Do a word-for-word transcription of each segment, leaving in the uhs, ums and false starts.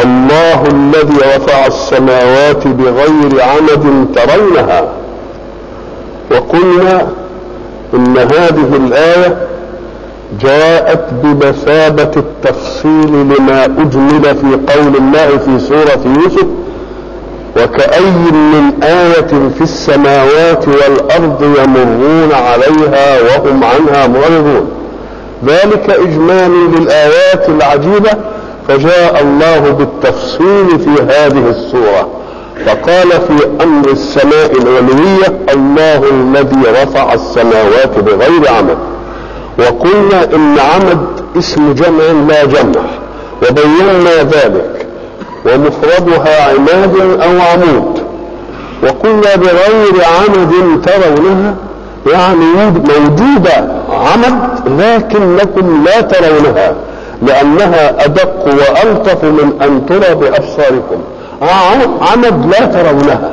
الله الذي رفع السماوات بغير عمد ترونها. وقلنا إن هذه الآية جاءت بمثابة التفصيل لما أجمل في قول الله في سورة يوسف: وكأي من آية في السماوات والأرض يمرون عليها وهم عنها معرضون. ذلك إجمال للآيات العجيبة، فجاء الله بالتفصيل في هذه السورة، فقال في أمر السماء العلوية: الله الذي رفع السماوات بغير عمد. وقلنا إن عمد اسم جمع لا جمع، وبينا ذلك، ومفردها عماد أو عمود. وقلنا بغير عمد ترونها، يعني موجودة عمد لكنكم لا ترونها، لأنها أدق وألطف من أن ترى بأبصاركم. عمد لا ترونها.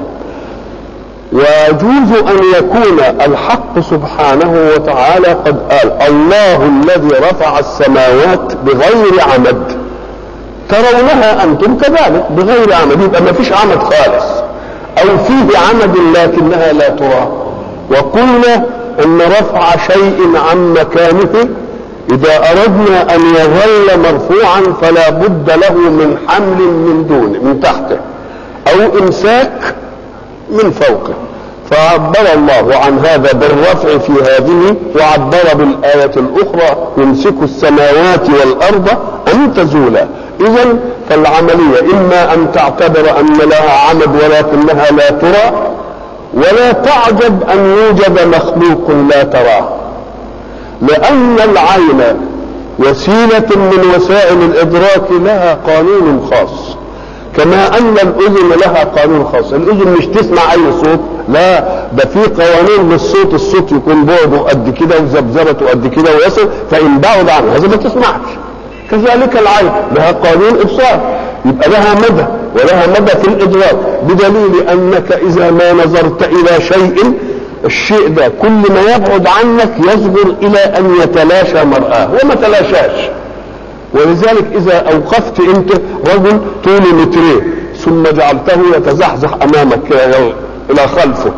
ويجوز أن يكون الحق سبحانه وتعالى قد قال: الله الذي رفع السماوات بغير عمد ترونها أنتم كذلك بغير عمد، يبقى ما فيش عمد خالص، أو فيه عمد لكنها لا ترى. وقلنا أن رفع شيء عن مكانه إذا أردنا أن يظل مرفوعا فلا بد له من حمل من دونه من تحته، أو إمساك من فوقه، فعبر الله عن هذا بالرفع في هذه، وعبر بالآية الأخرى: يمسك السماوات والأرض أن تزولا. إذن فالعملية إما أن تعتبر أن لها عمد ولكنها لا ترى، ولا تعجب أن يوجد مخلوق لا تراه، لأن العين وسيلة من وسائل الإدراك لها قانون خاص، كما أن الأذن لها قانون خاص. الأذن مش تسمع أي صوت، لا، ده في قوانين للصوت. الصوت يكون بعده قد كده وذبذبته قد كده ويصل، فإن بعد عنه هذا ما تسمعش. كذلك العين لها قانون إبصار، يبقى لها مدى ولها مدى في الإدراك، بدليل أنك إذا ما نظرت إلى شيء، الشيء ده كل ما يبعد عنك يصبر إلى أن يتلاشى مرآه، وما تلاشاش. ولذلك إذا أوقفت أنت رجل طوله مترين ثم جعلته يتزحزح أمامك إلى خلفه،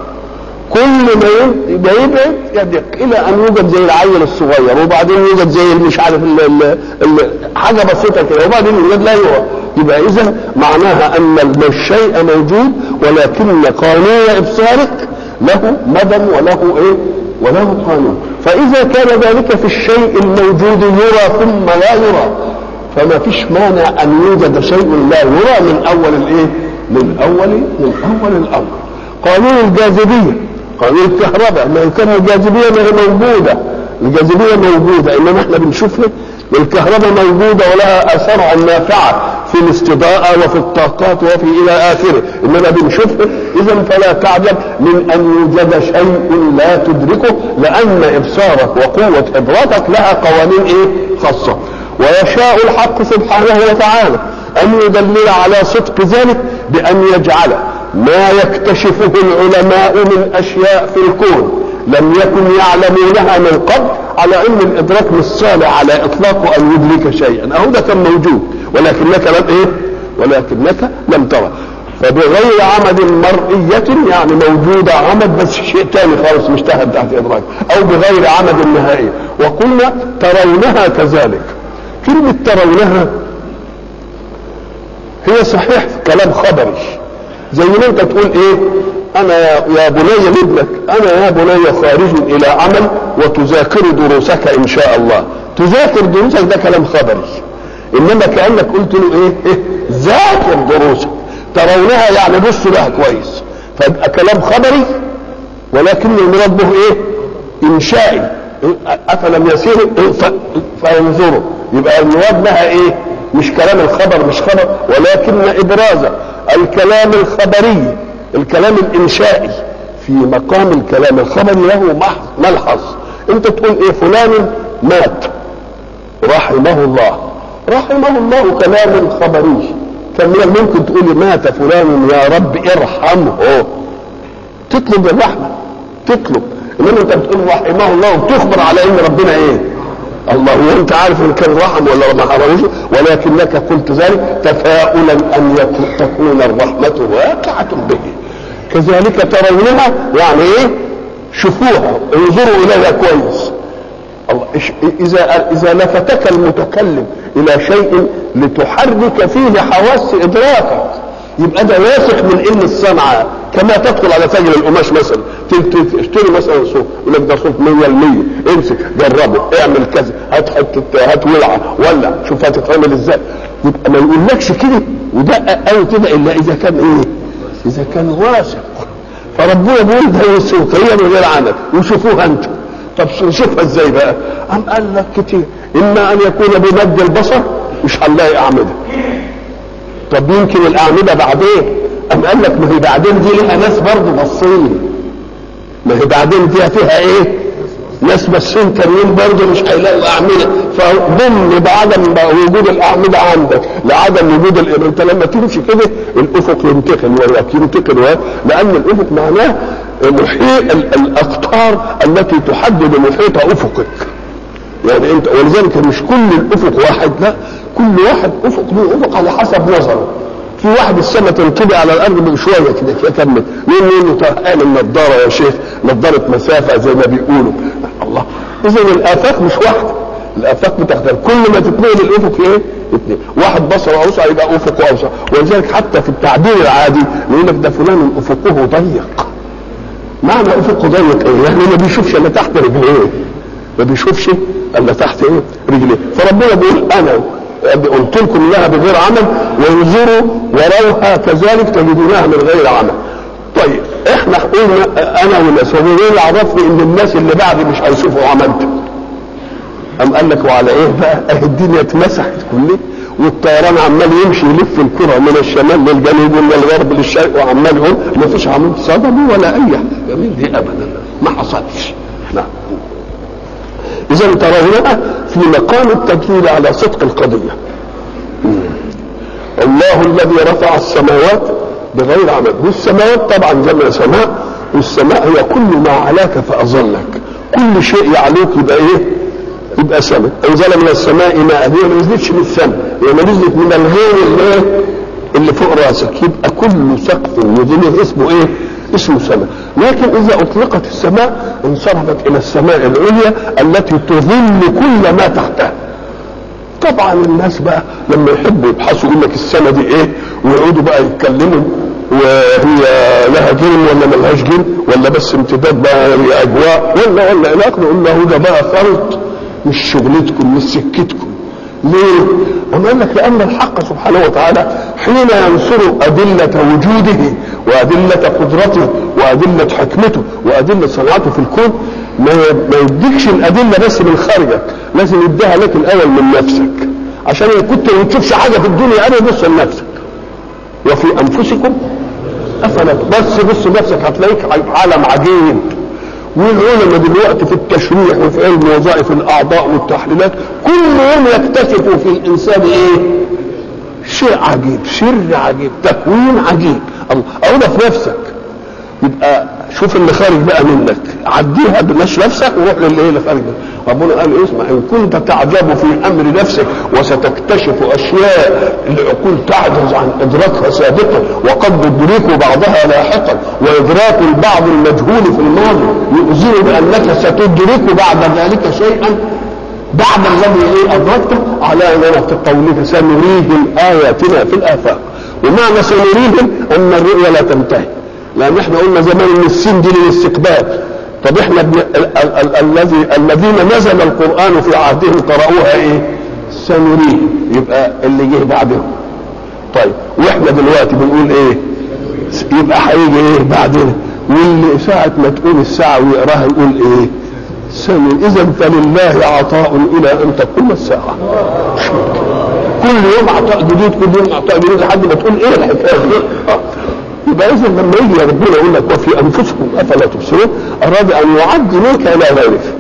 كل ما يبعد يدق إلى أن يوجد زي العيل الصغير، وبعدين يوجد زي مش عارف ال ال ال حاجة بسيطة كده، وبعدين يوجد لا يرى. يبقى إذا معناها أن الشيء موجود، ولكن قانون إبصارك له مدى وله إيه وله قانون. فإذا كان ذلك في الشيء الموجود يرى ثم لا يرى، فما فيش مانع أن يوجد شيء لا يرى من أول الإيه من أول من أول الأمر. قانون الجاذبية، قانون الكهرباء، ما كان الجاذبية ما هي موجودة، الجاذبية موجودة، إنما احنا بنشوفها. والكهرباء موجودة ولها آثار نافعة في الاستضاءة وفي الطاقات وفي إلى آخره، إنما بنشوفها. إذا فلا تعجب من أن يوجد شيء لا تدركه، لأن إبصارك وقوة إدراكك لها قوانين إيه خاصة. ويشاء الحق سبحانه وتعالى أن يدلل على صدق ذلك بأن يجعل ما يكتشفه العلماء من أشياء في الكون لم يكن يعلمونها من قبل، على أن الإدراك مش صالح على إطلاقه أن يدرك شيئا. أهو ده كان موجود ولكنك لم إيه ولكنك لم ترى. فبغير عمد مرئية يعني موجودة عمد بس شيء تاني خالص مش تحت تحت إدراك، أو بغير عمد نهائي. وقلنا ترونها كذلك. كلمة ترونها هي صحيح كلام خبري، زي ما انت تقول ايه: انا يا بني لابنك انا يا بني خارج الى عمل وتذاكر دروسك ان شاء الله. تذاكر دروسك ده كلام خبري، انما كأنك قلت له ايه, إيه؟ ذاكر دروسك. ترونها يعني بصوا لها كويس، فيبقى كلام خبري، ولكن المراد به ايه انشائي. افلم يسيروا فينظروا، يبقى المراد لها ايه مش كلام الخبر، مش خبر، ولكن ابراز الكلام الخبري، الكلام الانشائي في مقام الكلام الخبري له ملحظ. انت تقول ايه فلان مات رحمه الله، رحمه الله كلام خبري. كان ممكن تقول مات فلان يا رب ارحمه، تطلب الرحمه، تطلب. انما انت بتقول رحمه الله وبتخبر على ان ربنا ايه الله وانت عارف ان كان رحم ولا ما حرموش، ولكنك قلت ذلك تفاؤلا ان تكون الرحمه واقعه به. كذلك ترونها يعني ايه؟ شوفوها انظروا اليها كويس. الله اذا اذا لفتك المتكلم الى شيء لتحرك فيه حواس ادراكك يبقى ده واثق من ان الصنعه كما تدخل على تاجر القماش مثلا تشتري مثلا صوف يقول لك ده صوف مية بالمية امسك جربه اعمل كذا هات حته هات ولعه ولا شوف هتتعمل ازاي. يبقى ما يقولكش كده ودقق قوي كده الا اذا كان ايه؟ اذا كان واثق. فربنا بيقول ده سوقيه من غير عمل وشوفوها انت. طب نشوفها ازاي بقى؟ قام قال لك كتير اما ان يكون بمد البصر مش هنلاقي اعمده. طب يمكن الاعمده بعدين. قام قال لك ما هي بعدين دي لها ناس برضه باصين. ما هي بعدين دي فيها ايه؟ ناس باصين تانيين برضه مش هيلاقوا اعمده. فضمن بعدم وجود الاعمده عندك لعدم وجود الإبر. انت لما تمشي كده الافق ينتقل وراك ينتقل وراك لان الافق معناه محيط الاقطار التي تحدد محيط افقك. يعني انت ولذلك مش كل الافق واحد، لا كل واحد افق له افق على حسب نظره. في واحد السماء تنطبق على الارض بشويه كده يكمل مين مين اعمل نظاره يا شيخ نظاره مسافه زي ما بيقولوا. الله اذا الافاق مش واحده، الافاق بتختلف كل ما تتنقل الافق ايه؟ اثنين. واحد بصره اوسع يبقى افقه اوسع. ولذلك حتى في التعبير العادي يقول لك ده فلان افقه ضيق. معنى افقه ضيق ايه؟ يعني ما بيشوفش الا تحت رجليه، ما بيشوفش الا تحت ايه؟ رجليه. فربنا بيقول انا قلت لكم لها بغير عمل وانظروا وروها كذلك تجدونها من غير عمل. طيب احنا قلنا انا والاسرائيليين اللي عرفني ان الناس اللي بعدي مش هيشوفوا عملت. قام قال لك وعلى ايه بقى؟ اهي الدنيا اتمسحت كلها والطيران عمال يمشي يلف الكره من الشمال للجنوب ومن الغرب للشرق وعمال يقول ما فيش عمود صدمه ولا اي حاجه من دي ابدا ما حصلش. لا اذا ترونها في مقام التدليل على صدق القضيه. الله الذي رفع السماوات بغير عمد. والسماوات طبعا جمع سماء، والسماء هي كل ما علاك فاظلك. كل شيء يعلوك يبقى ايه؟ يبقى سماء. انزل من السماء ماء. هي ما نزلتش من السماء، هي ما نزلت من الغير اللي اللي فوق راسك. يبقى كل سقف يظله اسمه ايه؟ اسمه سماء. لكن اذا اطلقت السماء انصرفت الى السماء العليا التي تظل كل ما تحتها. طبعا الناس بقى لما يحبوا يبحثوا يقول لك السماء دي ايه ويقعدوا بقى يتكلموا وهي لها جرم ولا ملهاش جرم ولا بس امتداد بقى اجواء ولا ولا الى اخره. يقول له ده بقى فرض مش شغلتكم مش سكتكم. ليه؟ أما قال لك لأن الحق سبحانه وتعالى حين ينصر أدلة وجوده وأدلة قدرته وأدلة حكمته وأدلة صنعته في الكون ما يديكش الأدلة بس من خارجك، لازم يديها لك الأول من نفسك. عشان إن كنت ما تشوفش حاجة في الدنيا أنا بص لنفسك. وفي أنفسكم أفلا بس بص نفسك هتلاقيك عالم عجيب. والعلماء دلوقتي في التشريح وفي علم وظائف الاعضاء والتحليلات كل يوم يكتشفوا في الانسان ايه؟ شيء عجيب، سر عجيب، تكوين عجيب. الله اقولها في نفسك. يبقى شوف اللي خارج بقى منك عديها بلاش نفسك وروح للي اللي خارج منك. ربنا قال اسمع ان كنت تعجب في امر نفسك وستكتشف اشياء العقول تعجز عن ادراكها سابقا وقد تدرك بعضها لاحقا وادراك البعض المجهول في الماضي يؤذن بانك ستدرك بعد ذلك شيئا بعد الذي ايه ادركته على نمط قولك سنريهم اياتنا في الافاق. ومعنى سنريهم ان الرؤيا لا تنتهي، لان احنا قلنا زمان ان السين دي للاستقبال. طب احنا الذي الذين نزل القرآن في عهدهم قرأوها ايه؟ سنريه. يبقى اللي جه بعدهم. طيب واحنا دلوقتي بنقول ايه؟ يبقى هيجي ايه بعدنا؟ واللي ساعة ما تقول الساعة ويقراها يقول ايه؟ سنريه. اذا فلله عطاء الى ان تقوم الساعة. كل يوم عطاء جديد، كل يوم عطاء جديد لحد ما تقول ايه الحكاية دي؟ يبقى اذا لما يجي ربنا يقول لك وفي انفسكم افلا تبصرون اراد ان يعد منك الى غيرك.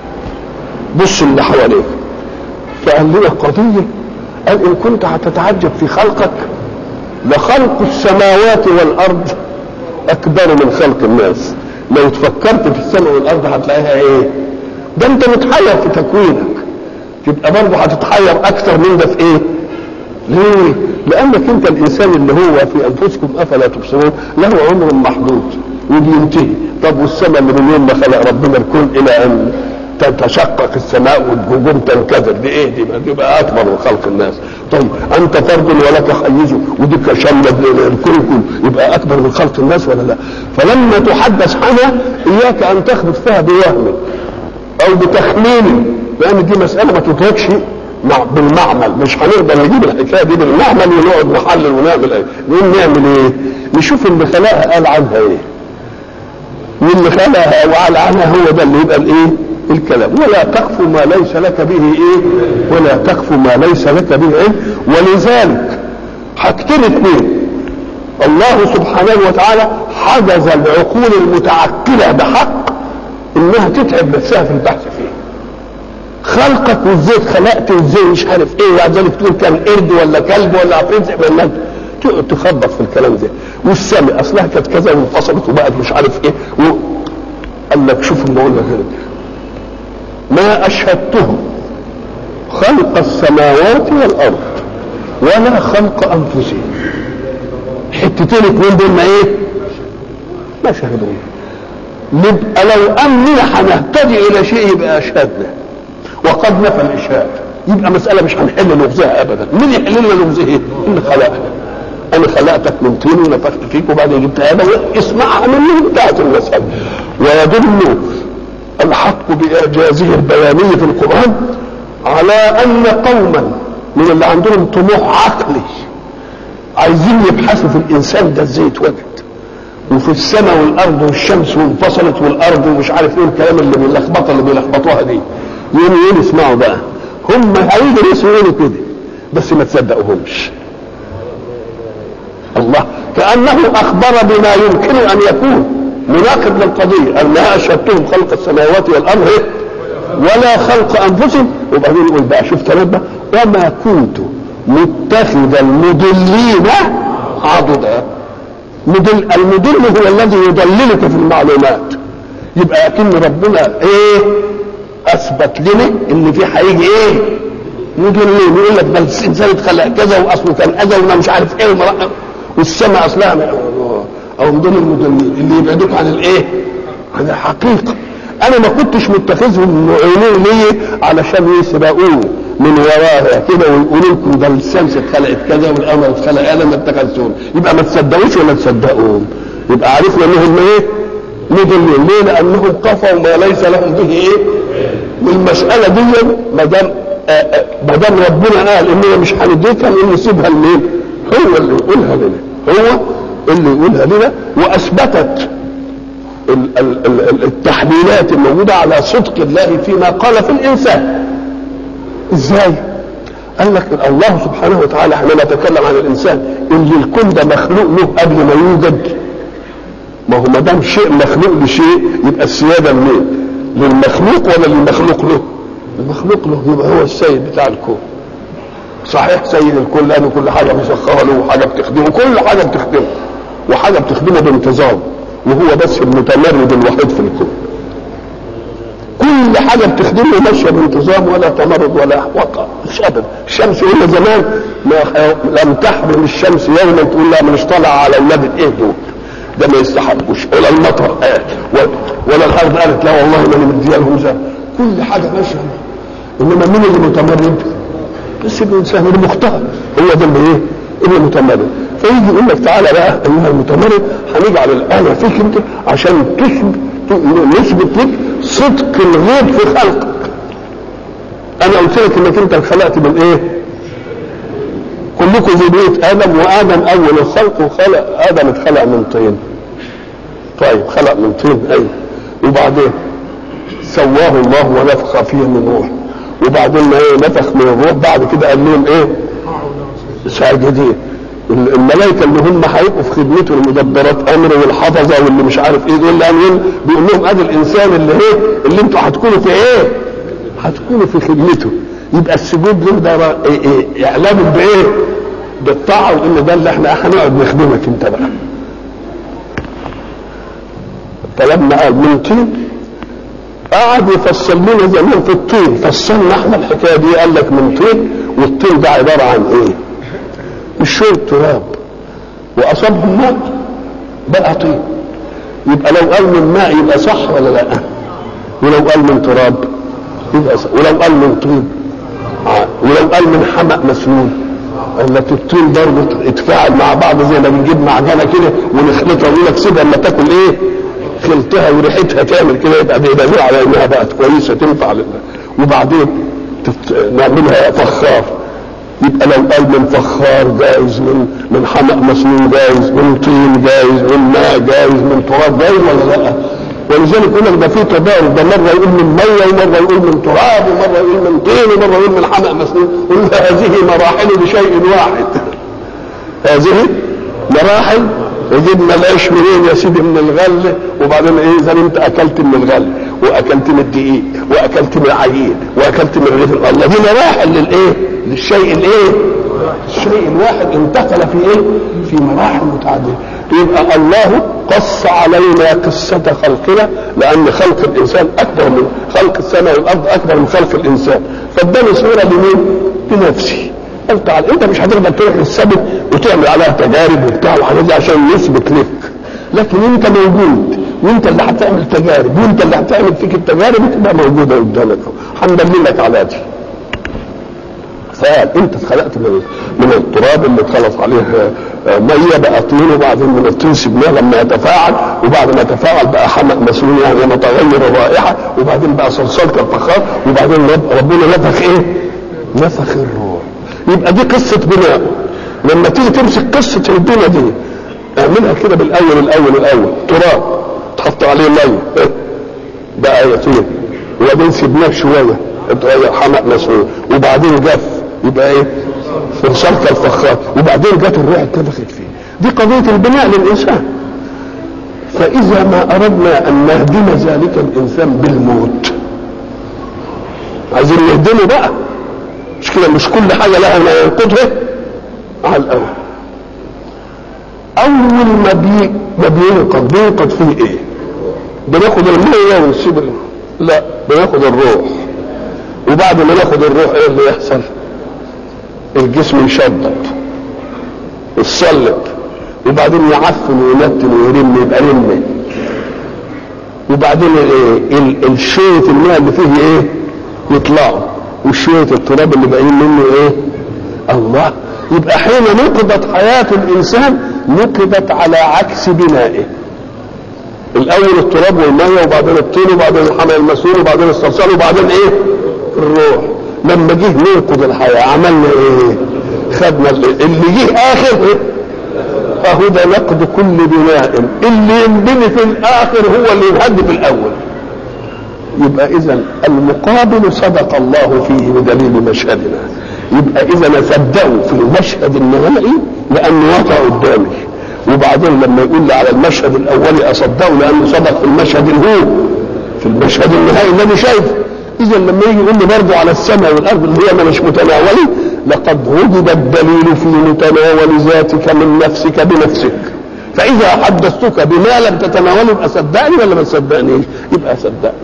بص اللي حواليك. فقال لنا قضيه قال ان كنت هتتعجب في خلقك لخلق السماوات والارض اكبر من خلق الناس. لو تفكرت في السماء والارض هتلاقيها ايه؟ ده انت متحير في تكوينك. تبقى برضه هتتحير اكثر من ده في ايه؟ ليه؟ لانك انت الانسان اللي هو في انفسكم افلا تبصرون له عمر محدود وبينتهي. طب والسماء من يوم ما خلق ربنا الكون الى ان تتشقق السماء والنجوم تنكدر، دي ايه دي؟ تبقى اكبر من خلق الناس. طيب انت فرد ولك حيز وديك شامله الكون كله، يبقى اكبر من خلق الناس ولا لا؟ فلما تحدث عنها اياك ان تخبط فيها بوهم او بتخمين، لان دي مساله ما تدركش بالمعمل. مش هنقدر نجيب الحكايه دي بالمعمل ونقعد نحلل ونعمل ايه. نقول نعمل ايه؟ نشوف اللي خلقها قال عنها ايه، واللي خلقها وقال عنها هو ده اللي يبقى الايه؟ الكلام. ولا تقف ما ليس لك به ايه؟ ولا تقف ما ليس لك به علم. ولذلك حاجتين اثنين الله سبحانه وتعالى حجز العقول المتعقله بحق انها تتعب نفسها في البحث فيه. خلقك وازاي خلقت وازاي مش عارف ايه، وبعد ذلك تقول كان قرد ولا كلب ولا عفريت زي ما انت تخبط في الكلام ده. والسماء اصلها كانت كذا وانفصلت وبقت مش عارف ايه و... قال لك شوف بقول لك ما اشهدتهم خلق السماوات والارض ولا خلق انفسهم. حتتين اتنين دول ما ايه؟ ما شهدوه. نبقى لو اني هنهتدي الى شيء يبقى اشهدنا، وقد نفى الاشهاد. يبقى مساله مش هنحل لغزها ابدا. مين يحل لنا لغزها؟ ايه؟ اللي خلقنا. انا خلقتك من طين ونفخت فيك وبعدين جبت ادم اسمعها مني انتهت المساله. ويدل الحق باعجازه البياني في القران على ان قوما من اللي عندهم طموح عقلي عايزين يبحثوا في الانسان ده ازاي اتوجد، وفي السماء والارض والشمس وانفصلت والارض ومش عارف ايه الكلام اللي بيلخبطها اللي بيلخبطوها دي. يقولوا يقولوا اسمعوا بقى، هم هيجوا ناس يقولوا كده بس ما تصدقوهمش. الله كانه اخبر بما يمكن ان يكون مناقض للقضيه. قال ما اشهدتهم خلق السماوات والارض ولا خلق انفسهم. وبعدين يقول بقى شوف تنبه وما كنت متخذ المضلين عضدا. مدل المدل هو الذي يضللك في المعلومات. يبقى اكن ربنا ايه؟ اثبت لنا ان في هيجي ايه؟ مدلين. يقول لك بل الانسان اتخلق كذا واصله كان كذا وانا مش عارف ايه ومرأة. والسماء اصلها او مدل المدلين اللي يبعدوك عن الايه؟ عن الحقيقه. انا ما كنتش متخذهم معينين ليه علشان يسبقوه من وراها كده ويقولوا لكم ده الشمس اتخلقت كذا والقمر اتخلق. انا ما اتخذتهم. يبقى ما تصدقوش ولا تصدقوهم. يبقى عرفنا انهم ايه؟ مضلين. ليه؟ لانهم قفوا ما ليس لهم به ايه؟ والمساله دي ما دام ما دام ربنا قال اننا مش هنديكها ان نسيبها لمين؟ هو اللي يقولها لنا. هو اللي يقولها لنا. واثبتت التحليلات الموجوده على صدق الله فيما قال في الانسان. ازاي؟ قال لك الله سبحانه وتعالى حينما تكلم عن الانسان ان الكون ده مخلوق له قبل ما يوجد. ما هو ما دام شيء مخلوق لشيء يبقى السياده منين؟ للمخلوق ولا للمخلوق له؟ المخلوق له. يبقى هو السيد بتاع الكون. صحيح سيد الكون لانه كل حاجه مسخره له وحاجه بتخدمه، كل حاجه بتخدمه وحاجه بتخدمه بانتظام، وهو بس المتمرد الوحيد في الكون. كل حاجه بتخدمه ماشيه بانتظام ولا تمرد ولا وقع. مش ابدا. الشمس قلنا زمان ما لم تحرم الشمس يوما تقول لا مش طالع على اولاد الايه دول، ده ما يستحقوش. ولا المطر قال ولا الارض قالت لا والله ما مديها لهم زي. كل حاجه ماشيه. انما مين اللي متمرد؟ بس الانسان المختار هو ده اللي ايه؟ اللي متمرد. فيجي يقول لك تعالى بقى ايها المتمرد هنجعل الايه فيك انت عشان تثبت نثبت لك صدق الغيب في خلقك. انا قلت لك انك انت خلقت من ايه؟ كلكم ذرية ادم، وادم اول الخلق وخلق ادم اتخلق من طين. طيب خلق من طين ايوه. وبعدين سواه الله ونفخ فيه من روح. وبعدين ايه؟ نفخ من الروح. بعد كده قال لهم ايه؟ ساجدين. الملائكه اللي هم هيبقوا في خدمته المدبرات امره والحفظه واللي مش عارف ايه دول، يعني بيقول لهم ادي الانسان اللي ايه؟ اللي انتوا هتكونوا في ايه؟ هتكونوا في خدمته. يبقى السجود له ده إيه إيه؟ اعلام بايه؟ بالطاعه وان ده اللي احنا هنقعد نخدمك انت بقى. فلما قال من طين قعد يفصل لنا زمان في الطين، فصلنا احنا الحكايه دي، قال لك من طين، والطين ده عباره عن ايه؟ مش شويه تراب واصابهم ماء بقى طين. يبقى لو قال من ماء يبقى صح ولا لا؟ ولو قال من تراب يبقى صح. ولو قال من طين، ولو قال من حمأ مسنون، قال لك الطين برضه اتفاعل مع بعض زي ما بنجيب معجنه كده ونخلطها ونقول لك سيبها اما تاكل ايه؟ خلطها وريحتها تعمل كده، يبقى دليل على انها بقت كويسه تنفع لله. وبعدين نعملها فخار، يبقى لو قال من فخار جائز، من من حمأ مسنون جائز، من طين جائز، من ماء جائز، من تراب جائز ولا لا؟ ولذلك يقول لك ده في تداول، ده مره يقول من ميه ومره يقول من تراب ومره يقول من طين ومره يقول من حمأ مسنون. قل هذه مراحل لشيء واحد، هذه مراحل. وجبنا العيش منين يا سيدي؟ من الغله، وبعدين ايه؟ اذا انت اكلت من الغله واكلت من الدقيق واكلت من العجين واكلت من رغيف الله، دي مراحل للايه؟ للشيء الايه؟ الشيء الواحد انتقل في ايه؟ في مراحل متعدده. يبقى الله قص علينا قصه خلقنا، لان خلق الانسان اكبر من خلق السماء والارض، اكبر من خلق الانسان، فاداني صوره لمين؟ لنفسي. قال تعالى انت مش هتقدر تروح للسبت وتعمل عليها تجارب وبتاع وحاجات دي عشان يثبت لك، لكن انت موجود وانت اللي هتعمل تجارب وانت اللي هتعمل فيك التجارب، تبقى موجوده قدامك هندللك على دي. فقال انت اتخلقت من من التراب اللي اتخلط عليه ميه بقى طين، وبعدين من الطين سبناه لما يتفاعل، وبعد ما يتفاعل بقى حمأ مسنون يعني متغير الرائحه، وبعدين بقى صلصال كالفخار، وبعدين ربنا نفخ ايه؟ نفخ الروح. يبقى دي قصه بناء. لما تيجي تمسك قصه الدنيا دي اعملها كده بالاول الاول الاول تراب تحط عليه ميه بقى يطير، وبعدين سيبناه شويه اتغير حمأ مسنون، وبعدين جف يبقى ايه؟ صلصال كالفخار، وبعدين جت الروح اتنفخت فيه. دي قضيه البناء للانسان. فاذا ما اردنا ان نهدم ذلك الانسان بالموت، عايزين نهدمه بقى، مش كده؟ مش كل حاجه لها ما ينقضها على الاول. اول ما بي ما بينقض بينقض فيه ايه؟ بناخد الميه ونسيب، لا بناخد الروح، وبعد ما ناخد الروح ايه اللي يحصل؟ الجسم يشدد يتصلب، وبعدين يعفن وينتن ويرم يبقى رمه، وبعدين ايه؟ الشويه الماء اللي فيه ايه؟ يطلعوا، وشويه التراب اللي باقيين منه ايه؟ الله. يبقى حين نقضت حياه الانسان نقضت على عكس بنائه. الاول التراب والميه، وبعدين الطين، وبعدين الحمأ المسنون، وبعدين الصلصال، وبعدين ايه؟ الروح. لما جه ننقض الحياه عملنا ايه؟ خدنا اللي جه اخر ايه؟ اهو ده نقض كل بناء، اللي ينبني في الاخر هو اللي ينهد في الاول. يبقى اذا المقابل صدق الله فيه بدليل مشهدنا. يبقى اذا نصدقه في المشهد النهائي لانه وقع قدامي، وبعدين لما يقول لي على المشهد الاولي اصدقه لانه صدق في المشهد الهو في المشهد النهائي اللي انا شايفه. اذا لما يجي يقول لي برضه على السماء والارض اللي هي مش متناولي، لقد وجد الدليل في متناول ذاتك من نفسك بنفسك. فاذا حدثتك بما لم تتناوله يبقى صدقني ولا ما تصدقنيش؟ يبقى صدقني.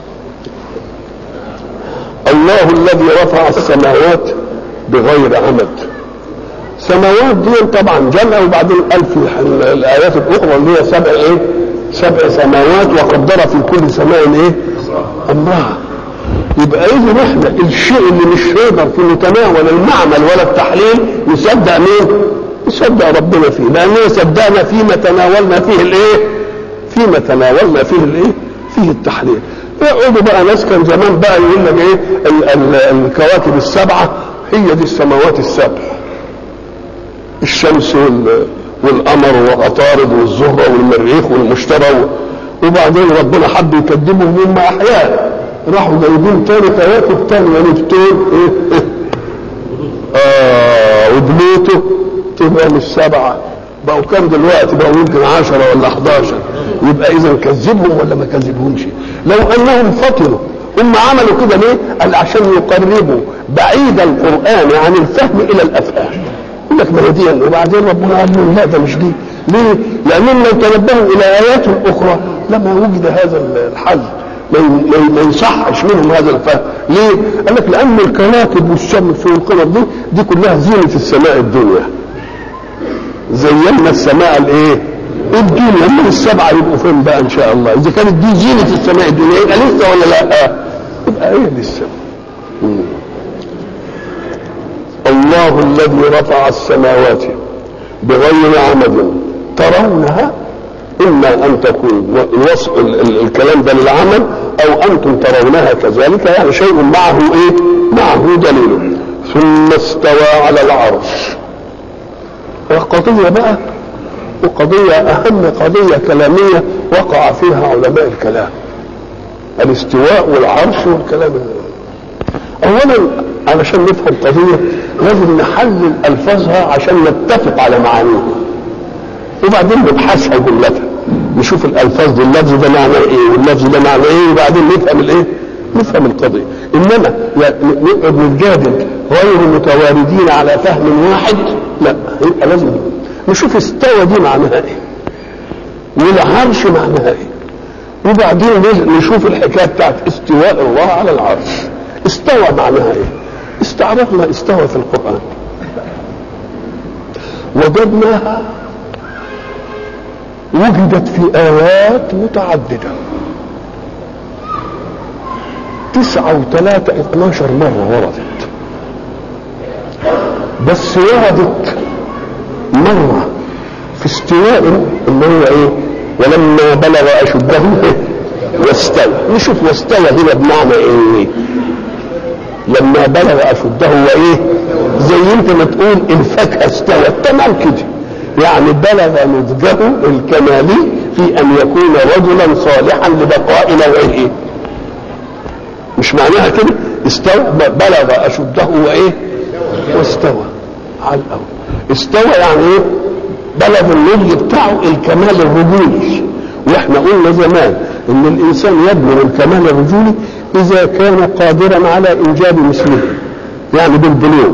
الله الذي رفع السماوات بغير عمد. سماوات دي طبعا جمع، وبعدين قال في الايات الاخرى اللي هي سبع ايه؟ سبع سماوات وقدر في كل سماء ايه؟ امرها. يبقى اذا احنا الشيء اللي مش يقدر في متناول المعمل ولا التحليل نصدق مين؟ نصدق ربنا فيه، لاننا صدقنا فيما تناولنا فيه الايه؟ فيما تناولنا فيه الايه؟ فيه التحليل. يقعدوا بقى ناس كان زمان بقى يقول لك ايه؟ ال ال الكواكب السبعه هي دي السماوات السبع، الشمس والقمر وعطارد والزهره والمريخ والمشتري، وبعدين ربنا حب يكذبهم هم احياء، راحوا جايبين تاني كواكب تانية نبتون ايه؟ اه وبلوتو تبقى مش سبعه، بقوا كام دلوقتي؟ بقوا يمكن عشرة ولا حداشر. يبقى اذا كذبهم ولا ما كذبهمش؟ لو انهم فطنوا هم عملوا كده ليه؟ قال عشان يقربوا بعيد القرآن عن الفهم الى الافهام. يقول لك ما هي دي، وبعدين ربنا قال لهم لا ده مش دي. ليه؟ لانهم لو تنبهوا الى ايات اخرى لما وجد هذا الحل. ما يصحش منهم هذا الفهم. ليه؟ قال لك لان الكواكب والشمس والقمر دي دي كلها زينه السماء الدنيا. زينا السماء الايه؟ الدنيا. هم السبعه يبقوا فين بقى ان شاء الله؟ اذا كانت دي زينه السماء الدنيا يبقى لسه ولا لا؟ يبقى ايه لسه؟ الله الذي رفع السماوات بغير عمد ترونها، اما ان تكون الوصف الكلام ده للعمل او انتم ترونها كذلك، يعني شيء معه ايه؟ معه دليل. ثم استوى على العرش. قضيه بقى، وقضيه اهم قضيه كلاميه وقع فيها علماء الكلام، الاستواء والعرش والكلام. اولا علشان نفهم قضيه لازم نحلل الفاظها عشان نتفق على معانيها، وبعدين نبحثها جملة، نشوف الالفاظ دي اللفظ ده معنى ايه واللفظ ده معنى ايه، وبعدين نفهم الايه؟ نفهم القضيه. انما نقعد نتجادل غير متواردين على فهم واحد، لا، يبقى لازم نشوف استوى دي معناها ايه والعرش معناها ايه، وبعدين نشوف الحكايه بتاعت استواء الله على العرش. استوى معناها ايه؟ استعرفنا استوى في القرآن وجدناها وجدت في آيات متعددة، تسعة وثلاثة اثناشر مرة وردت، بس وردت مرة في استواء اللي هو ايه؟ ولما بلغ أشده واستوى. نشوف واستوى هنا بمعنى ايه؟ لما بلغ أشده وايه؟ زي انت ما تقول الفاكهة استوت، تمام كده، يعني بلغ نضجه الكمالي في ان يكون رجلا صالحا لبقاء نوعه. مش معناها كده؟ استوى، بلغ أشده وايه؟ واستوى على الاول. استوى يعني ايه؟ بلغ النضج بتاعه الكمال الرجولي. واحنا قلنا زمان ان الانسان يبلغ الكمال الرجولي اذا كان قادرا على انجاب مثله، يعني بالبلوغ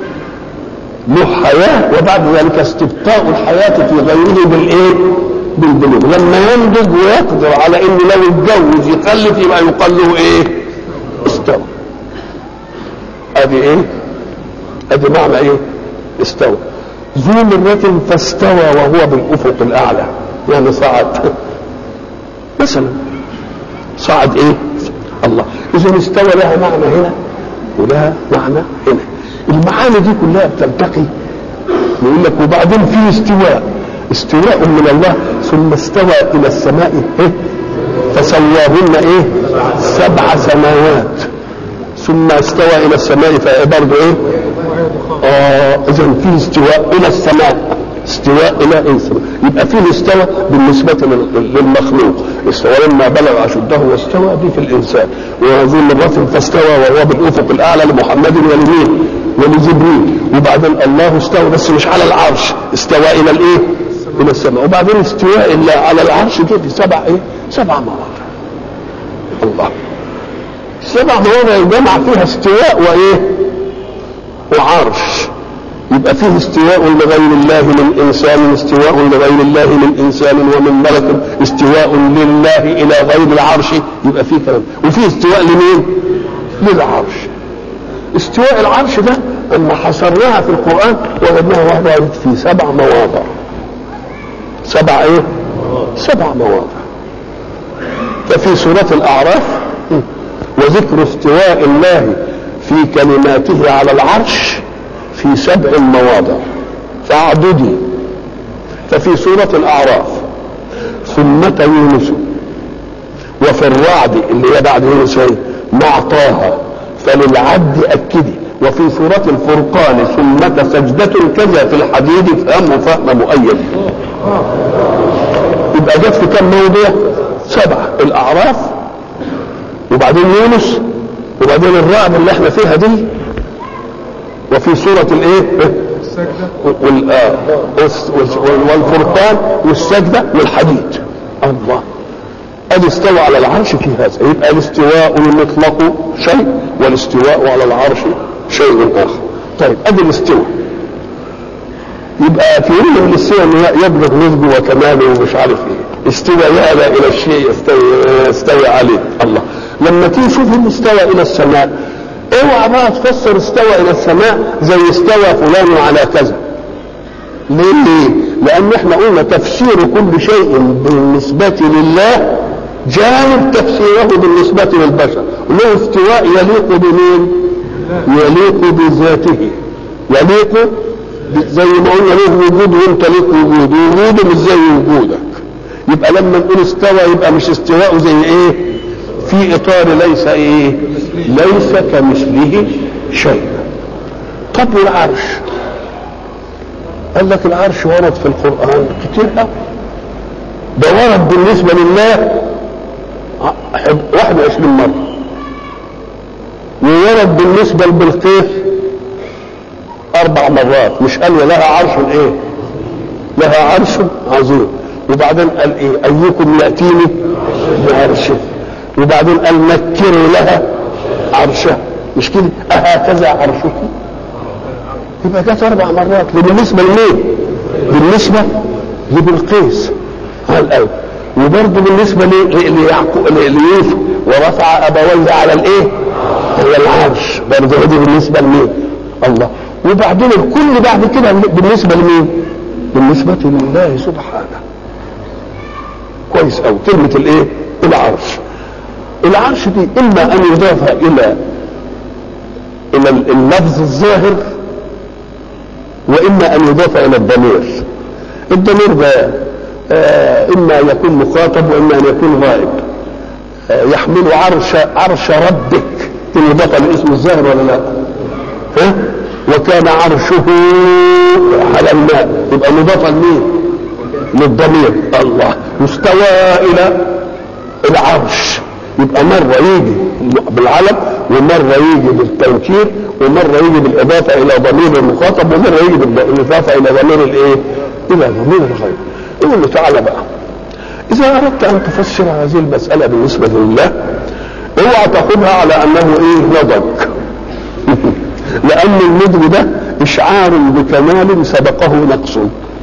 له حياه وبعد ذلك استبقاء الحياه في غيره بالايه؟ بالبلوغ. لما ينضج ويقدر على انه لو اتجوز يخلف يبقى يقال له ايه؟ استوى. ادي ايه؟ ادي معنى ايه؟ استوى. ذو مرة فاستوى وهو بالافق الاعلى، يعني صعد مثلا، صعد ايه؟ الله. اذا استوى لها معنى هنا ولها معنى هنا. المعاني دي كلها بتلتقي، يقول لك وبعدين في استواء، استواء من الله، ثم استوى الى السماء ايه؟ فسواهن ايه؟ سبع سماوات، ثم استوى الى السماء فبرضه ايه؟ اه اذا في استواء الى السماء، استواء الى السماء. يبقى فيه استوى بالنسبه للمخلوق، استوى لما بلغ اشده واستوى دي في الانسان، وذو مرة فاستوى وهو بالافق الاعلى لمحمد ولمين؟ ولجبريل. وبعدين الله استوى بس مش على العرش، استوى الى الايه؟ الى السماء. وبعدين استواء الا على العرش دي سبع ايه؟ سبع مواضع. الله، سبع مواضع الجمع فيها استواء وايه؟ وعرش. يبقى فيه استواء لغير الله من انسان، استواء لغير الله من انسان ومن ملك، استواء لله الى غير العرش، يبقى فيه كلام. وفيه استواء لمين؟ للعرش. استواء العرش ده اما حصرناها في القرآن وجدناها واحدة في سبع مواضع. سبع ايه؟ سبع مواضع. ففي سورة الاعراف وذكر استواء الله في كلماته على العرش في سبع مواضع فاعددي. ففي سورة الأعراف ثمة يونس، وفي الرعد اللي هي بعد يونس مع طه فللعد أكدي، وفي سورة الفرقان ثمة سجدة كذا في الحديد فهم فهم مؤيد. يبقى جت في كم موضوع؟ سبعة. الأعراف وبعدين يونس وبعدين الرعد اللي احنا فيها دي، وفي سورة الايه؟ والفرقان والسجدة والحديد. الله، ادي استوى على العرش في هذا. يبقى الاستواء المطلق شيء والاستواء على العرش شيء اخر. طيب ادي الاستواء، يبقى في الاستواء يبلغ نضجه وكماله ومش عارف ايه. استوى يعلى الى الشيء يستوي, يستوي عليه. الله لما تيجي تشوف استوى الى السماء، اوعى بقى تفسر استوى الى السماء زي استوى فلان على كذا. ليه؟ لان احنا قلنا تفسير كل شيء بالنسبة لله جانب تفسيره بالنسبة للبشر. له استواء يليق بمين؟ يليق بذاته، يليق زي ما قلنا له وجود وانت ليك وجود، وجوده مش زي وجودك. يبقى لما نقول استوى يبقى مش استواءه زي ايه؟ في اطار ليس ايه؟ ليس كمثله شيء. طب والعرش؟ قال لك العرش ورد في القرآن كتير قوي. ده ورد بالنسبة لله واحد وعشرين مرة، وورد بالنسبة لبلقيس أربع مرات. مش قال لها عرش ايه؟ لها عرش عظيم. وبعدين قال ايه؟ أيكم يأتيني بعرشه. وبعدين قال نكروا لها عرشه. مش كده؟ أهكذا عرشك؟ يبقى جت أربع مرات. بالنسبة لمين؟ بالنسبة لبلقيس على الأول. وبرضه بالنسبة ليعقوب ليوسف ورفع أبويه على الإيه؟ على العرش. برضه هذه بالنسبة لمين؟ الله. وبعدين الكل بعد كده بالنسبة لمين؟ بالنسبة لله سبحانه. كويس أوي. كلمة الإيه؟ العرش. العرش دي إما أن يضاف إلى إلى اللفظ الظاهر، وإما أن يضاف إلى الضمير. الضمير ده آه إما يكون مخاطب وإما أن يكون غائب. آه يحمل عرش عرش ربك إن يضاف الاسم الظاهر ولا لا؟ ها؟ وكان عرشه على الماء، يبقى مضاف لمين؟ للضمير. الله. مستوى إلى العرش، يبقى مرة يجي بالعلم، ومرة يجي بالتنكير، ومرة يجي بالإضافة إلى ضمير المخاطب، ومرة يجي بالإضافة إلى ضمير الإيه؟ إلى ضمير الغيب. يقول له تعالى بقى، إذا أردت أن تفسر هذه المسألة بالنسبة لله اوعى تاخذها على أنه إيه؟ نضج. لأن النضج ده إشعار بكمال سبقه نقص.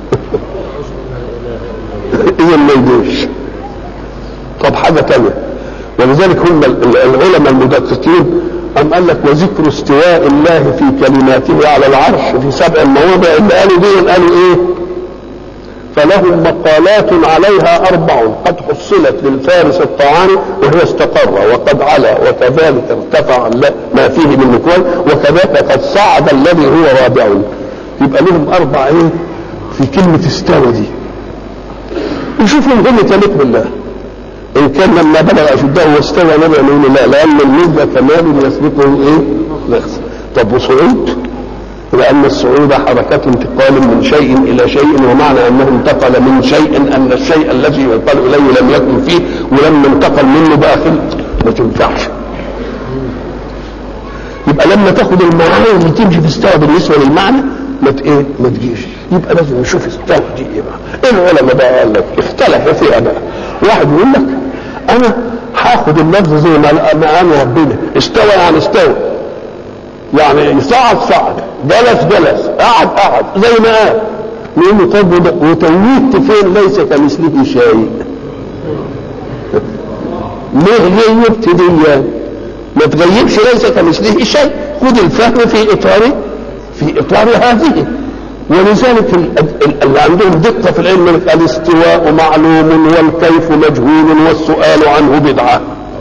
إذا ما يجيش. طب حاجة تانية، ولذلك هم العلماء المدققين أم قال لك وذكر استواء الله في كلماته على العرش في سبع مواضع اللي قالوا دي قالوا ايه؟ فلهم مقالات عليها أربع قد حصلت للفارس الطعام وهو استقر وقد علا وكذلك ارتفع ما فيه من مكوان وكذلك قد صعد الذي هو رابع. يبقى لهم أربع ايه في كلمة استوى دي. نشوفهم هم تليق بالله. إن كان لما بلغ أشده واستوى نبع نقول لا، لأن النسبة كمال يسبقه إيه؟ نقص. طب وصعود؟ لأن الصعود حركة انتقال من شيء إلى شيء، ومعنى أنه انتقل من شيء أن الشيء الذي ينقل إليه لم يكن فيه، ولما انتقل منه بقى خلق. ما تنفعش. يبقى لما تاخد المعاني اللي تمشي في استوى بالنسبة للمعنى ما ايه؟ ما تجيش. يبقى لازم نشوف استوى دي ايه بقى. العلماء بقى قال لك اختلف فيها بقى. واحد يقول لك انا هاخد اللفظ زي ما قال ربنا استوى يعني استوى، يعني صعد صعد، جلس جلس، قعد قعد زي ما قال. نقول له طب وتويت فين؟ ليس كمثله شيء. ليه غيبت دي؟ ما تغيبش ليس كمثله شيء. خد الفهم في اطار في اطار هذه. ولذلك اللي عندهم دقة في العلم الاستواء معلوم والكيف مجهول والسؤال عنه بدعة.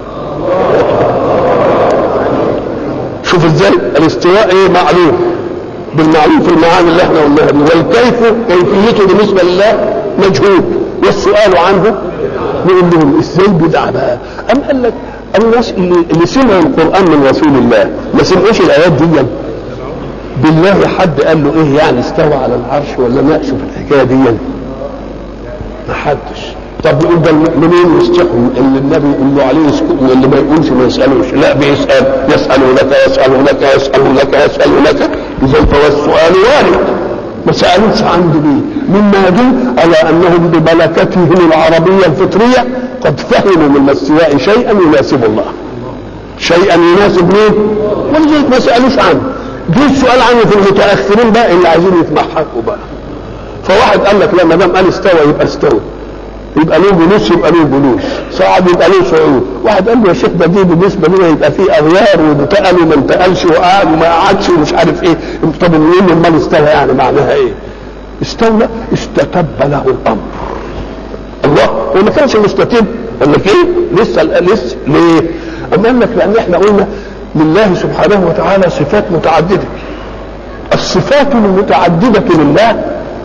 شوف ازاي الاستواء ايه؟ معلوم بالمعلوم في المعاني اللي احنا قلناها دي، والكيف كيفيته بالنسبة لله مجهول والسؤال عنه. نقول لهم ازاي بدعة بقى؟ أم قال لك الناس اللي, اللي سمعوا القرآن من رسول الله ما سمعوش الآيات دي بالله. حد قال له ايه يعني استوى على العرش ولا لا؟ شوف الحكايه دي ما حدش. طب يقول ده منين يستحوا اللي النبي يقول له عليه يسكت واللي ما يقولش ما يسالوش؟ لا بيسال. يسالونك يسالونك يسالونك يسالونك اذا فهو السؤال وارد. ما سالوش عنده ليه؟ مما يدل على انهم بملكتهم العربيه الفطريه قد فهموا من الاستواء شيئا يناسب الله، شيئا يناسب مين؟ ولذلك ما سالوش عنه. جه السؤال عنه في المتاخرين بقى اللي عايزين يتمحكوا بقى. فواحد قال لك لا ما دام قال استوى يبقى استوى. يبقى له جلوس يبقى له جلوس، صعد يبقى له صعود. واحد قال له يا شيخ ده دي بالنسبه لنا يبقى فيه اغيار وانتقل وما انتقلش وقعد وما قعدش ومش عارف ايه. طب منين امال استوى يعني معناها ايه؟ استولى استتب له الامر. الله هو ما كانش مستتب قال لك ايه؟ لسه لسه ليه؟ اما قال لك لان احنا قلنا لله سبحانه وتعالى صفات متعدده. الصفات المتعدده لله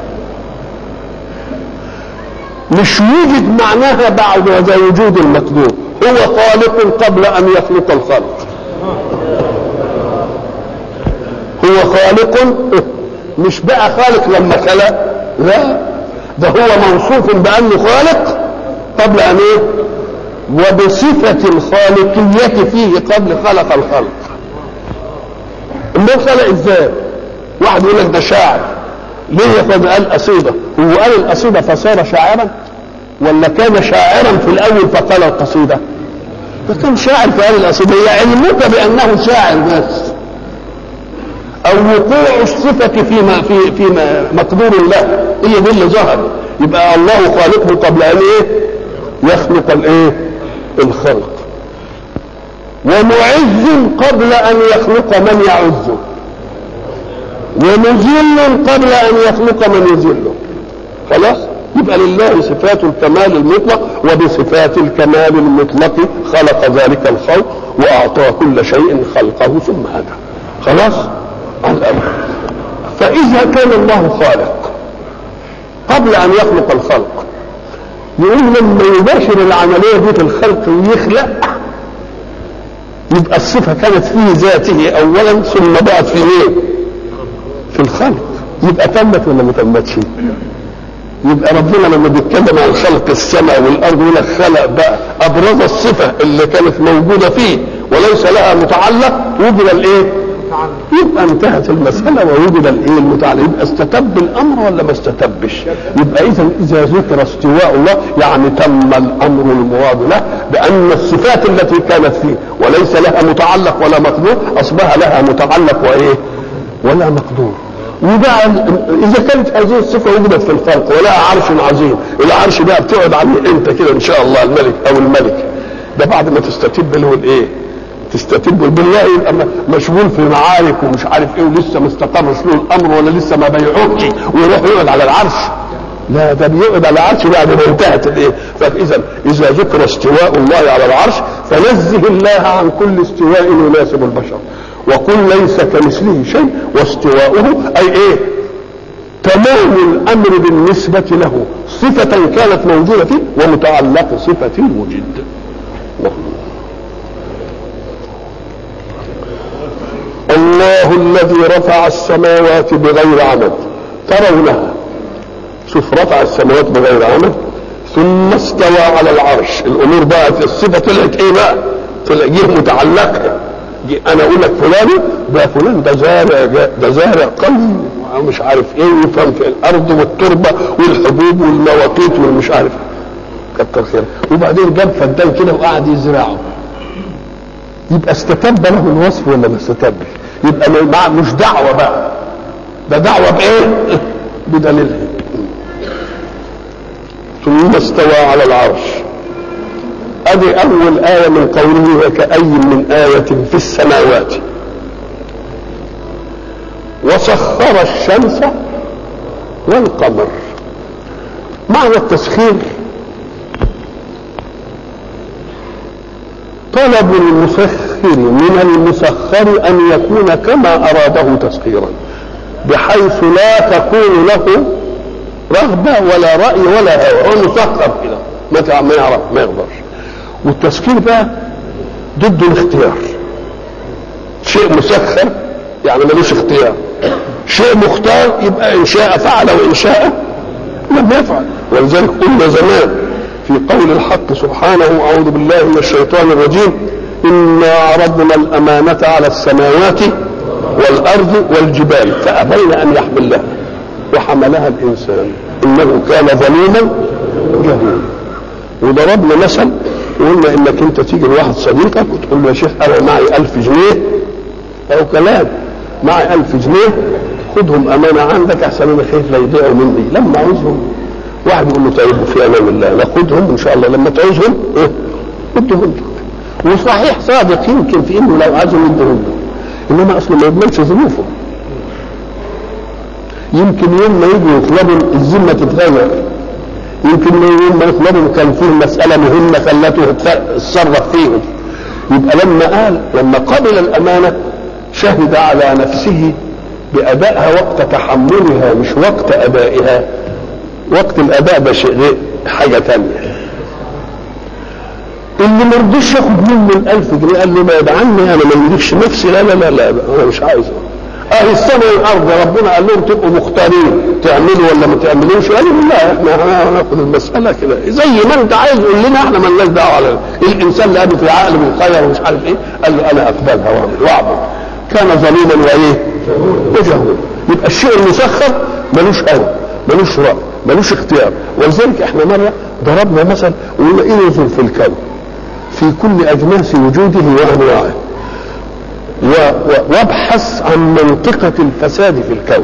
مش يوجد معناها بعد وجود المقدور. هو خالق قبل ان يخلق الخلق. هو خالق مش بقى خالق لما خلق، لا ده هو موصوف بانه خالق قبل ان ايه؟ وبصفة الخالقية فيه قبل خلق الخلق. امال خلق ازاي؟ واحد يقول لك ده شاعر، ليه يا اخوان قال قصيدة؟ هو قال القصيدة فصار شاعرا؟ ولا كان شاعرا في الاول فقال القصيدة؟ ده كان شاعر فقال القصيدة. هي علمك بانه شاعر بس، او وقوع الصفة فيما في في مقدور الله هي دي اللي ظهر. يبقى الله خالقه قبل ان ايه؟ يخلق الايه؟ الخلق. ومعز قبل ان يخلق من يعزه، ومذل قبل ان يخلق من يذله. خلاص؟ يبقى لله صفات الكمال المطلق، وبصفات الكمال المطلق خلق ذلك الخلق واعطى كل شيء خلقه ثم هدى. خلاص؟ على الأمر. فاذا كان الله خالق قبل ان يخلق الخلق، يقول لما يباشر العمليه دي في الخلق ويخلق، يبقى الصفه كانت في ذاته اولا ثم بقت في ايه؟ في الخلق. يبقى تمت ولا ما تمتش؟ يبقى ربنا لما بيتكلم عن خلق السماء والارض يقول لك خلق بقى ابرز الصفه اللي كانت موجوده فيه وليس لها متعلق، وجد الايه؟ يبقى انتهت المساله ووجد الايه؟ المتعلق. يبقى استتب الامر ولا ما استتبش؟ يبقى اذا اذا ذكر استواء الله يعني تم الامر المراد له، بان الصفات التي كانت فيه وليس لها متعلق ولا مقدور اصبح لها متعلق وايه؟ ولا مقدور. وبقى اذا كانت هذه الصفه وجدت في الخلق ولها عرش عظيم، العرش ده بتقعد عليه انت كده ان شاء الله الملك او الملك ده بعد ما تستتب له الايه؟ تستتب بالله يبقى مشغول في معارك ومش عارف ايه ولسه ما استقرش له الامر ولا لسه ما بيعوش ويروح يقعد على العرش. لا ده بيقعد على العرش بعد ما انتهت الايه؟ فاذا اذا ذكر استواء الله على العرش فنزه الله عن كل استواء يناسب البشر، وقل ليس كمثله شيء، واستواؤه اي ايه؟ تمام الامر بالنسبه له، صفه كانت موجوده فيه ومتعلق صفه وجد. الله الذي رفع السماوات بغير عمد ترونها، شوف رفع السماوات بغير عمد ثم استوى على العرش. الامور بقى الصفه طلعت ايه بقى؟ طلع جه متعلقه. انا اقول لك فلان ده فلان ده زارع ده زارع قوي ومش عارف ايه ويفهم في الارض والتربه والحبوب والمواقيت والمش عارف كتر خير، وبعدين جاب فدان كده وقعد يزرعه. يبقى استتب له الوصف ولا ما استتبش؟ يبقى مش دعوه بقى، ده دعوه بايه؟ بدليلها. ثم استوى على العرش. ادي اول ايه من قوله وكأي من آية في السماوات وسخر الشمس والقمر. معنى التسخير طلب المسخر من المسخر ان يكون كما اراده تسخيرا، بحيث لا تكون له رغبه ولا راي ولا هوى، هو مسخر كده ما يعرف ما يقدرش. والتسخير بقى ضد الاختيار. شيء مسخر يعني ملوش اختيار، شيء مختار يبقى ان شاء فعل وان شاء لم يفعل. ولذلك قلنا زمان في قول الحق سبحانه اعوذ بالله من الشيطان الرجيم انا عرضنا الامانه على السماوات والارض والجبال فابين ان يحملنها وحملها الانسان انه كان ظلوما جهولا. وضربنا مثل وقلنا انك انت تيجي لواحد صديقك وتقول له يا شيخ انا معي ألف جنيه او كلام معي ألف جنيه خدهم امانه عندك احسن انا خايف لا يضيعوا مني لما عاوزهم واحد يقول له طيب في امان الله ناخدهم ان شاء الله لما تعوزهم ايه ادهم انت، وصحيح صادق يمكن في انه لو عايزهم ادهم انما اصلا ما يضمنش ظروفه. يمكن يوم ما يجوا يطلبوا الذمه تتغير، يمكن يوم ما يطلبوا كان فيه مساله مهمه خلته يتصرف فيهم. يبقى لما قال لما قبل الامانه شهد على نفسه بادائها وقت تحملها مش وقت ادائها. وقت الاداء ده شيء حاجه ثانيه. اللي ما رضيش ياخد منه الألف جنيه قال له بعد عني انا ما املكش نفسي، لا لا لا لا انا مش عايزه. اهل السماء والارض ربنا قال لهم تبقوا مختارين تعملوا ولا ما تعملوش، قالوا لا احنا هناخد المساله كده زي ما انت عايز قول لنا احنا مالناش دعوه. على الانسان اللي قاله في عقل مخير ومش عارف ايه قال له انا اقبلها واعمل واعبد. كان ظلوما وايه؟ وجهولا. يبقى الشيء المسخر ملوش قوي ملوش راي ملوش اختيار. ولذلك احنا مره ضربنا مثل وقلنا انظر في الكون في كل اجناس وجوده وانواعه وابحث عن منطقة الفساد في الكون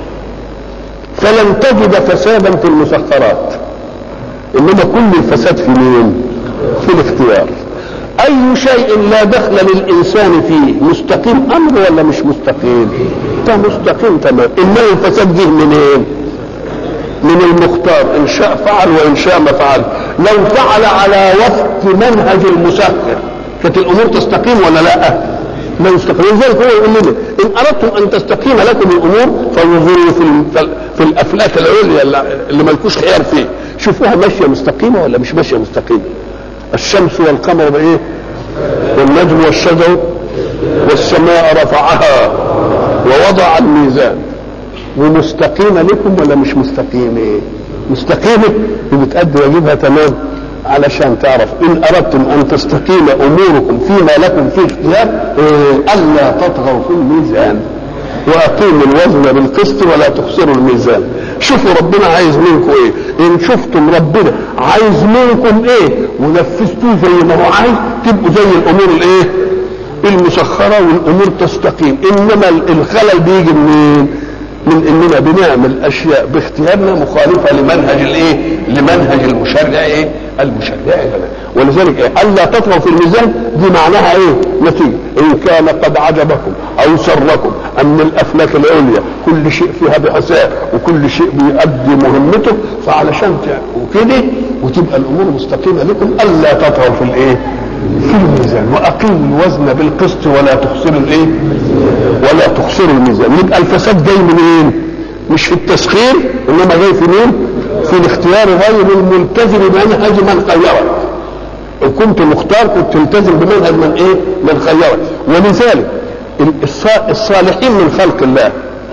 فلن تجد فسادا في المسخرات، انما كل الفساد في مين؟ في الاختيار. اي شيء لا دخل للانسان فيه مستقيم امر ولا مش مستقيم؟ ده مستقيم تمام. انما الفساد جه منين؟ من المختار، ان شاء فعل وان شاء ما فعل. لو فعل على وفق منهج المسخر كانت الامور تستقيم ولا لا؟ لا يستقيم. لذلك هو يقول لنا ان اردتم ان تستقيم لكم الامور فانظروا في في الافلاك العليا اللي مالكوش خيار فيه، شوفوها ماشيه مستقيمه ولا مش ماشيه مستقيمه. الشمس والقمر بايه؟ والنجم والشجر والسماء رفعها ووضع الميزان. ومستقيمه لكم ولا مش مستقيمه؟ مستقيمه وبتأدي واجبها تمام. علشان تعرف ان اردتم ان تستقيم اموركم فيما لكم فيه اختيار إيه الا تطغوا في الميزان واقيموا الوزن بالقسط ولا تخسروا الميزان. شوفوا ربنا عايز منكم ايه. ان شفتم ربنا عايز منكم ايه ونفذتوه زي ما هو عايز تبقوا زي الامور الايه المسخره والامور تستقيم. انما الخلل بيجي منين؟ من اننا بنعمل اشياء باختيارنا مخالفه لمنهج الايه لمنهج المشرع ايه المشرع لنا. ولذلك إيه؟ الا تطغوا في الميزان دي معناها ايه؟ نتيجه ان كان قد عجبكم او سركم ان الافلاك العليا كل شيء فيها بحساب وكل شيء بيؤدي مهمته، فعلشان وكده وتبقى الامور مستقيمه لكم الا تطغوا في الايه في الميزان واقيموا الوزن بالقسط ولا تخسروا الايه ولا تخسروا الميزان. يبقى الفساد جاي منين؟ مش في التسخير انما جاي في مين؟ في الاختيار غير الملتزم بمنهج من خيرك. ان كنت مختار كنت تلتزم بمنهج من ايه؟ من خيرك. ولذلك الصالحين من خلق الله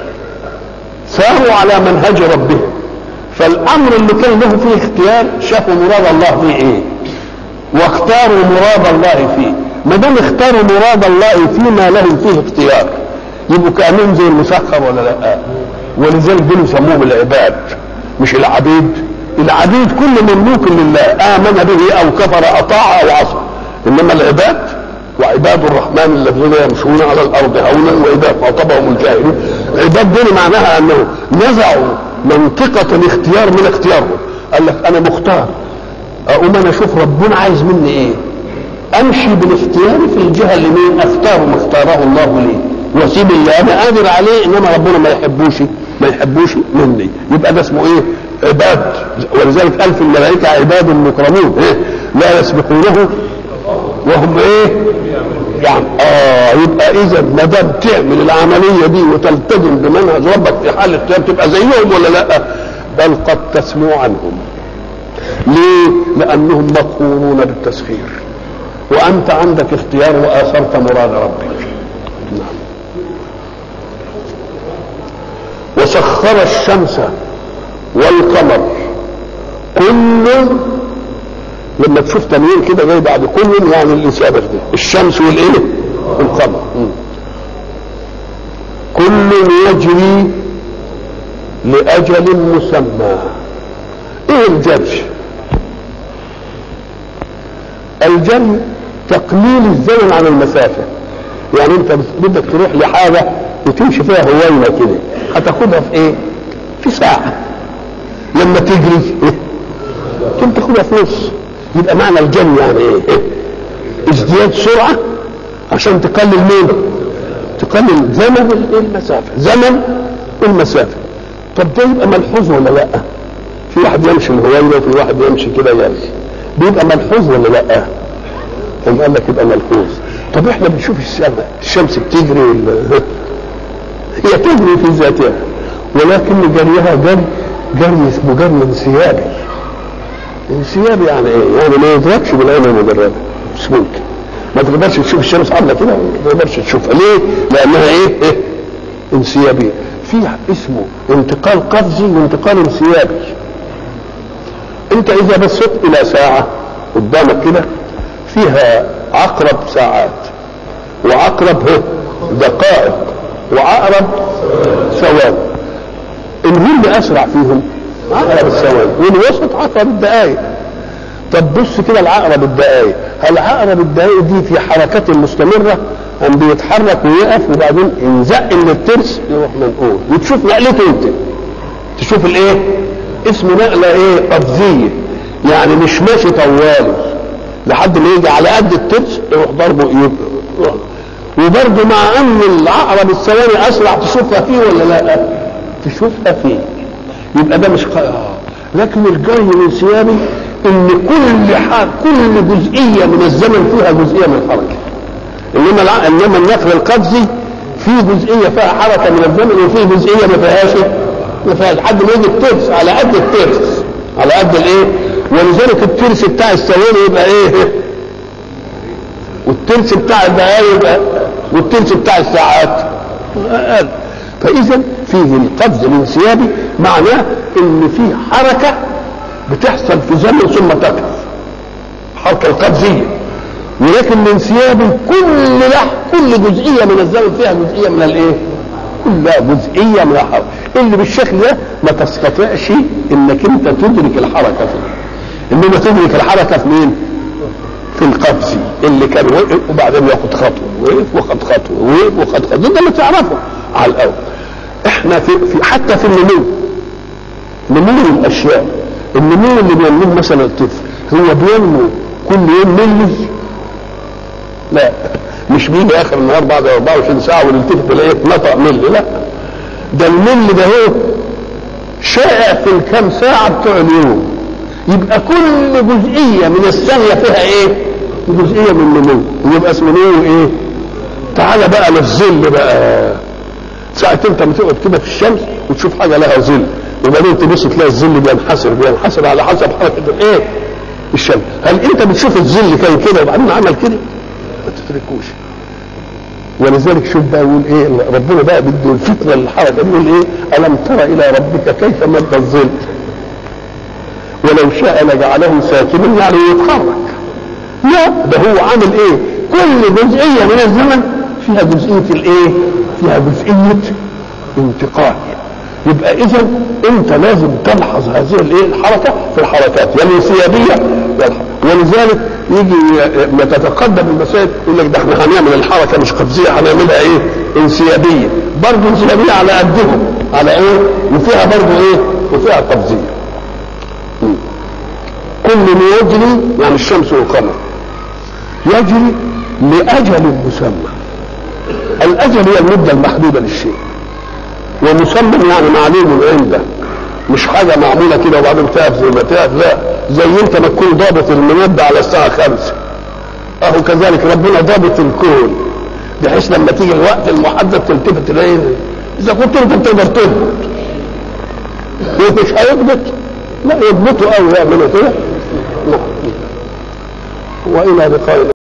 ساروا على منهج ربهم، فالامر اللي كان له فيه اختيار شافوا مراد الله فيه ايه؟ واختاروا مراد الله فيه. ما دام اختاروا مراد الله فيما لهم فيه اختيار يبقوا كانهم زي المسخر ولا لا؟ ولذلك دول يسموهم العباد مش العبيد. العبيد كل مملوك لله امن به او كفر اطاع او عصى، انما العباد وعباد الرحمن الذين يمشون على الارض هونا واذا خاطبهم الجاهلون. عباد دول معناها انه نزعوا منطقه الاختيار من اختيارهم. قال لك انا مختار اقوم انا اشوف ربنا عايز مني ايه، امشي بالاختيار في الجهه اللي مين اختاره ما اختاره الله لي واسيب اللي انا قادر عليه انما ربنا ما يحبوش ما يحبوش مني. يبقى ده اسمه ايه؟ عباد. ولذلك قال في الملائكه عباد مكرمون إيه؟ لا يسبقونه وهم ايه يعني اه. يبقى اذا ما دام تعمل العمليه دي وتلتزم بمنهج ربك في حال اختيار تبقى زيهم ولا لا؟ بل قد تسمو عنهم. ليه؟ لانهم مقهورون بالتسخير وانت عندك اختيار واثرت مراد ربك. نعم. وسخر الشمس والقمر كل، لما تشوف تنوين كده جاي بعد كل يعني الإسابة دي الشمس والايه والقمر كل يجري لأجل مسمى. ايه الجري؟ الجري تقليل الزمن عن المسافة. يعني انت بدك تروح لحاجة وتمشي فيها هوينة كده هتاخدها في ايه؟ في ساعة. لما تجري كنت تاخدها في نص. يبقى معنى الجري يعني ايه؟ ازدياد سرعه عشان تقلل مين؟ تقلل زمن المسافه، زمن المسافه. طب ده يبقى ملحوظ ولا لا؟ في واحد يمشي الهوية وفي واحد يمشي كده يمشي، بيبقى ملحوظ ولا لا؟ هم قال لك يبقى ملحوظ. طب احنا بنشوف السماء الشمس بتجري ولا هي تجري في ذاتها، ولكن جريها جري جري اسمه جري انسيابي. انسيابي يعني ايه؟ يعني ما يدركش بالعين المجرده، مش ممكن. ما تقدرش تشوف الشمس عامله كده، ما تقدرش تشوفها. ليه؟ لانها ايه؟ ايه؟ انسيابيه. في اسمه انتقال قفزي وانتقال انسيابي. انت اذا بصيت الى ساعه قدامك كده فيها عقرب ساعات وعقرب دقائق وعقرب ثواني، الهم اسرع فيهم عقرب الثواني والوسط عقرب الدقائق. طب بص كده العقرب الدقائق، هل عقرب الدقائق دي في حركة مستمرة ام بيتحرك ويقف وبعدين ينزق من الترس يروح منقول وتشوف نقلته انت، تشوف الايه؟ اسمه نقله ايه؟ قفزيه. يعني مش ماشي طوالي لحد ما يجي على قد الترس يروح ضربه يبقى. وبرضه مع ان العقرب الثواني اسرع تشوفها فيه ولا لا؟ تشوفها فيه. يبقى ده مش خ... لكن الجري الانسيابي ان كل حاجه كل جزئيه من الزمن فيها جزئيه من الحركه. انما الع... انما النقل القفزي في جزئيه فيها حركه من الزمن وفي جزئيه ما فيهاش ما فيهاش لحد ما يجي الترس على قد الترس على قد الايه؟ ولذلك الترس بتاع الثواني يبقى ايه؟ والترس بتاع الدقائق يبقى والترس بتاع الساعات اقل. فاذا فيه القفز الانسيابي معناه ان فيه حركه بتحصل في زمن ثم تقف، حركه القفزيه. ولكن الانسيابي كل لح كل جزئيه من الزمن فيها جزئيه من الايه؟ كلها جزئيه من الحركه. اللي بالشكل ده ما تستطيعش انك انت تدرك الحركه فيه، انما تدرك الحركه في مين؟ في القفزي اللي كان وقف وبعدين ياخد خطوه وقف وخد خطوه وقف وخد خطوه. ده اللي تعرفه على الاول. احنا في, في حتى في النمو، نمو الاشياء، النمو اللي بينمو مثلا الطفل هو بينمو كل يوم ملي؟ لا، مش بيجي اخر النهار بعد أربعة وعشرين ساعه ونلتفت تلاقيه اتنطق ملي، لا، ده الملي ده هو شائع في الكام ساعه بتوع اليوم. يبقى كل جزئيه من الثانيه فيها ايه؟ جزئيه من النمو، ويبقى اسمه نمو ايه؟ تعالى بقى للظل بقى. ساعة انت بتقعد كده في الشمس وتشوف حاجه لها ظل وبعدين تبص تلاقي الظل بينحسر بينحسر على حسب حركه الايه؟ الشمس. هل انت بتشوف الظل كان كده وبعدين عمل كده؟ ما تتركوش. ولذلك شوف بقى يقول ايه ربنا بقى بده الفتنه للحركه، يقول ايه؟ الم تر الى ربك كيف مد الظل ولو شاء لجعله ساكنا يعني يتحرك. لا، ده هو عامل ايه؟ كل جزئيه من الزمن فيها جزئيه الايه؟ فيها جزئيه انتقال. يبقى اذا انت لازم تلحظ هذه الايه؟ الحركه في الحركات يا الانسيابيه. ولذلك يجي تتقدم المسائل يقول لك ده احنا هنعمل الحركه مش قفزيه، هنعملها ايه؟ انسيابيه. برضه انسيابيه على قدهم، على ايه؟ وفيها برضه ايه؟ وفيها قفزيه. كل ما يجري يعني الشمس والقمر يجري لاجل مسمى. الاجل هي المده المحدوده للشيء، ومسمى يعني معلوم عنده، مش حاجه معموله كده وبعدين تقف زي ما تقف. لا، زي انت ما تكون ضابط المنبه على الساعه خمسة، اهو كذلك ربنا ضابط الكون بحيث لما تيجي الوقت المحدد تلتفت تلاقيه. اذا كنت انت بتقدر تضبط مش هيضبط، لا يضبطوا قوي يعملوا كده. والى لقاء